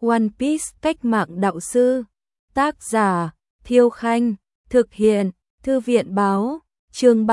One Piece cách mạng đạo sư. Tác giả Thiêu Khanh. Thực hiện Thư viện Báo. Chương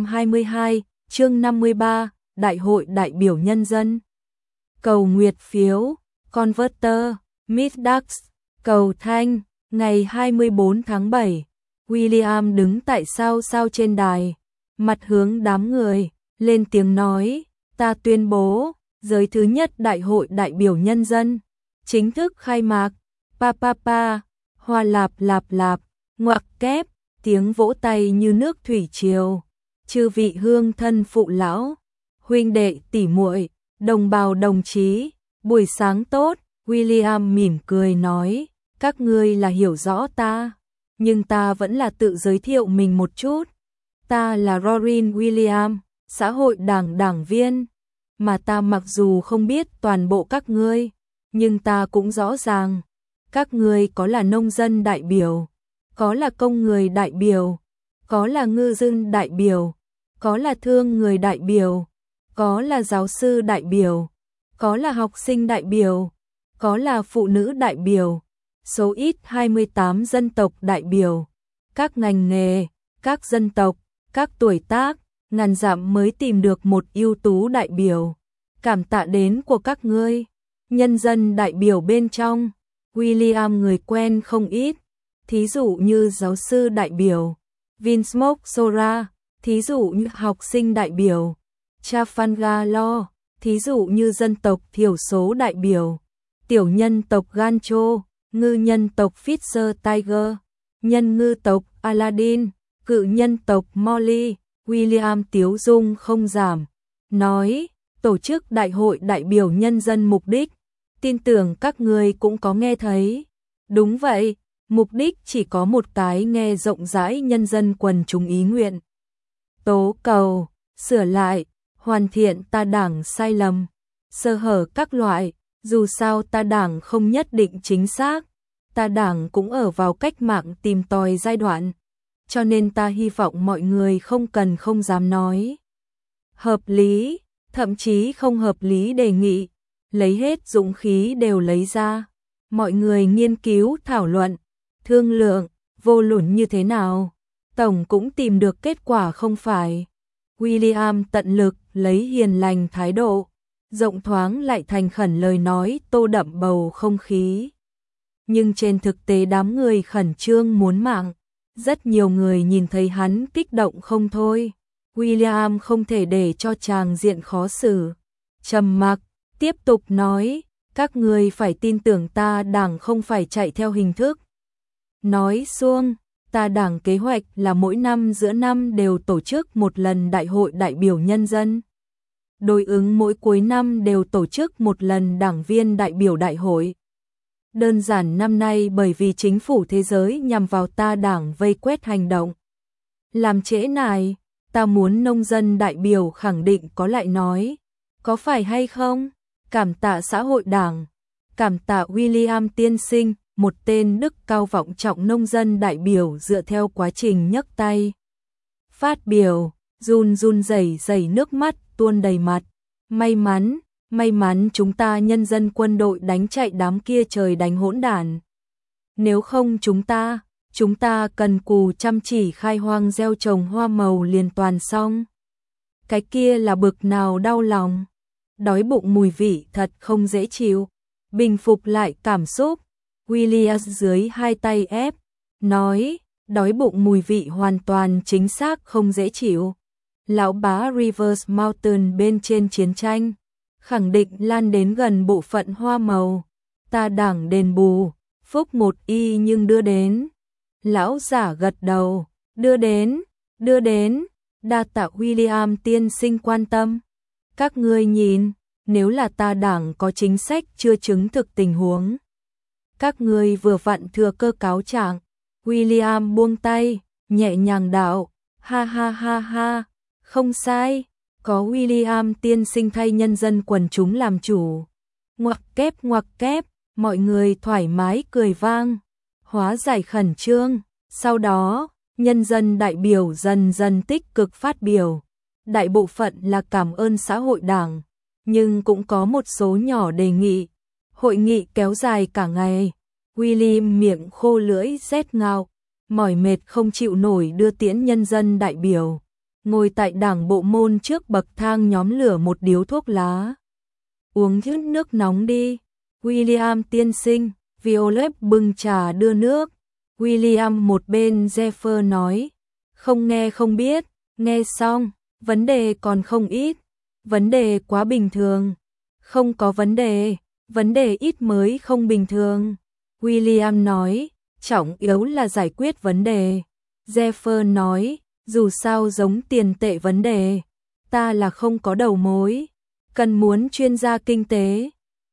322, chương 53, Đại hội đại biểu nhân dân. Cầu nguyệt phiếu, Converter, Midax, cầu thanh, ngày 24 tháng 7. William đứng tại sao trên đài, mặt hướng đám người, lên tiếng nói, ta tuyên bố, giới thứ nhất Đại hội đại biểu nhân dân, chính thức khai mạc. Pa pa pa, hoa lạp lạp lạp, ngoặc kép, tiếng vỗ tay như nước thủy triều. Chư vị hương thân phụ lão, huynh đệ tỷ muội, đồng bào đồng chí, buổi sáng tốt. William mỉm cười nói, các ngươi là hiểu rõ ta, nhưng ta vẫn là tự giới thiệu mình một chút. Ta là Rorin William, xã hội đảng đảng viên, mà ta mặc dù không biết toàn bộ các ngươi, nhưng ta cũng rõ ràng, các ngươi có là nông dân đại biểu, có là công người đại biểu, có là ngư dân đại biểu, có là thương người đại biểu, có là giáo sư đại biểu, có là học sinh đại biểu, có là phụ nữ đại biểu, số ít 28 dân tộc đại biểu, các ngành nghề, các dân tộc, các tuổi tác, ngàn dặm mới tìm được một ưu tú đại biểu. Cảm tạ đến của các ngươi. Nhân dân đại biểu bên trong, William người quen không ít, thí dụ như giáo sư đại biểu Vinsmoke Sora, thí dụ như học sinh đại biểu Trafalgar, thí dụ như dân tộc thiểu số đại biểu, tiểu nhân tộc Gancho, ngư nhân tộc Fisher Tiger, nhân ngư tộc Aladdin, cự nhân tộc Molly. William tiếu dung không giảm, nói, tổ chức đại hội đại biểu nhân dân mục đích, tin tưởng các ngươi cũng có nghe thấy. Đúng vậy, mục đích chỉ có một cái, nghe rộng rãi nhân dân quần chúng ý nguyện. Tố cầu, sửa lại, hoàn thiện ta đảng sai lầm, sơ hở các loại, dù sao ta đảng không nhất định chính xác, ta đảng cũng ở vào cách mạng tìm tòi giai đoạn, cho nên ta hy vọng mọi người không dám nói hợp lý, thậm chí không hợp lý đề nghị, lấy hết dũng khí đều lấy ra, mọi người nghiên cứu thảo luận, thương lượng, vô luận như thế nào, tổng cũng tìm được kết quả không phải. William tận lực lấy hiền lành thái độ, rộng thoáng lại thành khẩn lời nói tô đậm bầu không khí. Nhưng trên thực tế đám người khẩn trương muốn mạng, rất nhiều người nhìn thấy hắn kích động không thôi. William không thể để cho tràng diện khó xử, trầm mặc, tiếp tục nói, các ngươi phải tin tưởng ta đảng không phải chạy theo hình thức. Nói xuông, ta đảng kế hoạch là mỗi năm giữa năm đều tổ chức một lần đại hội đại biểu nhân dân. Đối ứng mỗi cuối năm đều tổ chức một lần đảng viên đại biểu đại hội. Đơn giản năm nay bởi vì chính phủ thế giới nhằm vào ta đảng vây quét hành động. Làm trễ nải, ta muốn nông dân đại biểu khẳng định có lại nói. Có phải hay không? Cảm tạ xã hội đảng. Cảm tạ William tiên sinh, một tên đức cao vọng trọng nông dân đại biểu dựa theo quá trình nhấc tay. Phát biểu, run rẩy nước mắt tuôn đầy mặt. May mắn chúng ta nhân dân quân đội đánh chạy đám kia trời đánh hỗn đản. Nếu không chúng ta cần cù chăm chỉ khai hoang gieo trồng hoa màu liền toàn xong. Cái kia là bực nào đau lòng. Đói bụng mùi vị thật không dễ chịu. Bình phục lại cảm xúc, William dưới hai tay ép, nói, đói bụng mùi vị hoàn toàn chính xác không dễ chịu. Lão bá Rivers Mountain bên trên chiến tranh, khẳng định lan đến gần bộ phận hoa màu. Ta đảng đền bù, phúc một y nhưng đưa đến. Lão giả gật đầu, đưa đến, đa tạ William tiên sinh quan tâm. Các ngươi nhìn, nếu là ta đảng có chính sách chưa chứng thực tình huống. Các ngươi vừa vặn thừa cơ cáo trạng. William buông tay, nhẹ nhàng đạo, ha ha ha ha, không sai, có William tiên sinh thay nhân dân quần chúng làm chủ. Ngoặc kép, mọi người thoải mái cười vang, hóa giải khẩn trương. Sau đó, nhân dân đại biểu dần dần tích cực phát biểu. Đại bộ phận là cảm ơn xã hội đảng, nhưng cũng có một số nhỏ đề nghị. Hội nghị kéo dài cả ngày. William miệng khô lưỡi rét ngao, mỏi mệt không chịu nổi đưa tiễn nhân dân đại biểu. Ngồi tại đảng bộ môn trước bậc thang nhóm lửa một điếu thuốc lá. Uống chút nước nóng đi. William tiên sinh, Violet bưng trà đưa nước. William một bên Jeffer nói. Không nghe không biết, nghe xong, vấn đề còn không ít. Vấn đề quá bình thường. Không có vấn đề ít mới không bình thường. William nói, trọng yếu là giải quyết vấn đề. Jeffer nói, dù sao giống tiền tệ vấn đề. Ta là không có đầu mối. Cần muốn chuyên gia kinh tế.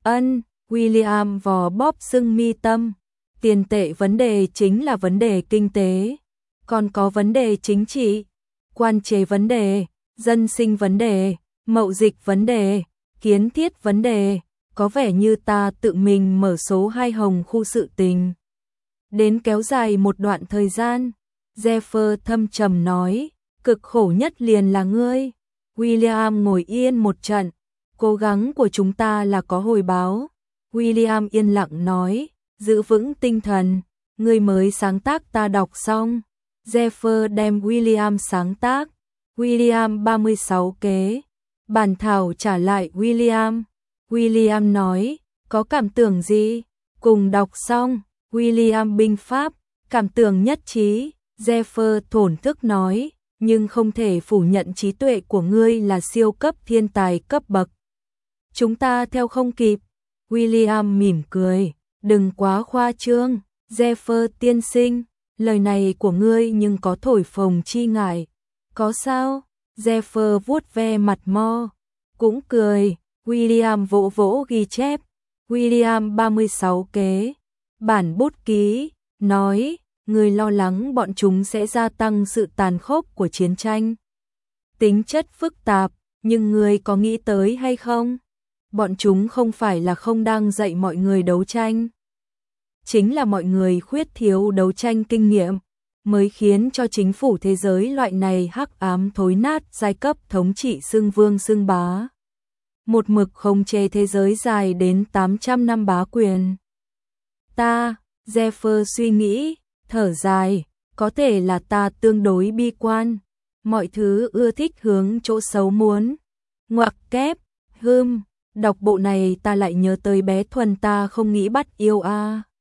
William vò bóp xưng mi tâm. Tiền tệ vấn đề chính là vấn đề kinh tế. Còn có vấn đề chính trị, quan chế vấn đề, dân sinh vấn đề, mậu dịch vấn đề, kiến thiết vấn đề. Có vẻ như ta tự mình mở số 2 hồng khu sự tình. Đến kéo dài một đoạn thời gian. Jeffer thâm trầm nói, cực khổ nhất liền là ngươi. William ngồi yên một trận. Cố gắng của chúng ta là có hồi báo. William yên lặng nói, giữ vững tinh thần, ngươi mới sáng tác ta đọc xong. Jeffer đem William sáng tác. William 36 kế. Bản thảo trả lại William. William nói, có cảm tưởng gì? Cùng đọc xong. William binh pháp, cảm tưởng nhất trí. Jeffer thổn thức nói, nhưng không thể phủ nhận trí tuệ của ngươi là siêu cấp thiên tài cấp bậc. Chúng ta theo không kịp. William mỉm cười, đừng quá khoa trương. Jeffer tiên sinh, lời này của ngươi nhưng có thổi phồng chi ngại. Có sao? Jeffer vuốt ve mặt mo, cũng cười. William vỗ vỗ ghi chép. William 36 kế. Bản bút ký, nói, người lo lắng bọn chúng sẽ gia tăng sự tàn khốc của chiến tranh. Tính chất phức tạp, nhưng người có nghĩ tới hay không? Bọn chúng không phải là không đang dạy mọi người đấu tranh. Chính là mọi người khuyết thiếu đấu tranh kinh nghiệm, mới khiến cho chính phủ thế giới loại này hắc ám thối nát giai cấp thống trị xưng vương xưng bá. Một mực khống chế thế giới dài đến 800 năm bá quyền. Jeffer suy nghĩ, thở dài, có thể là ta tương đối bi quan. Mọi thứ ưa thích hướng chỗ xấu muốn. Ngoặc kép, đọc bộ này ta lại nhớ tới bé Thuần ta không nghĩ bắt yêu a.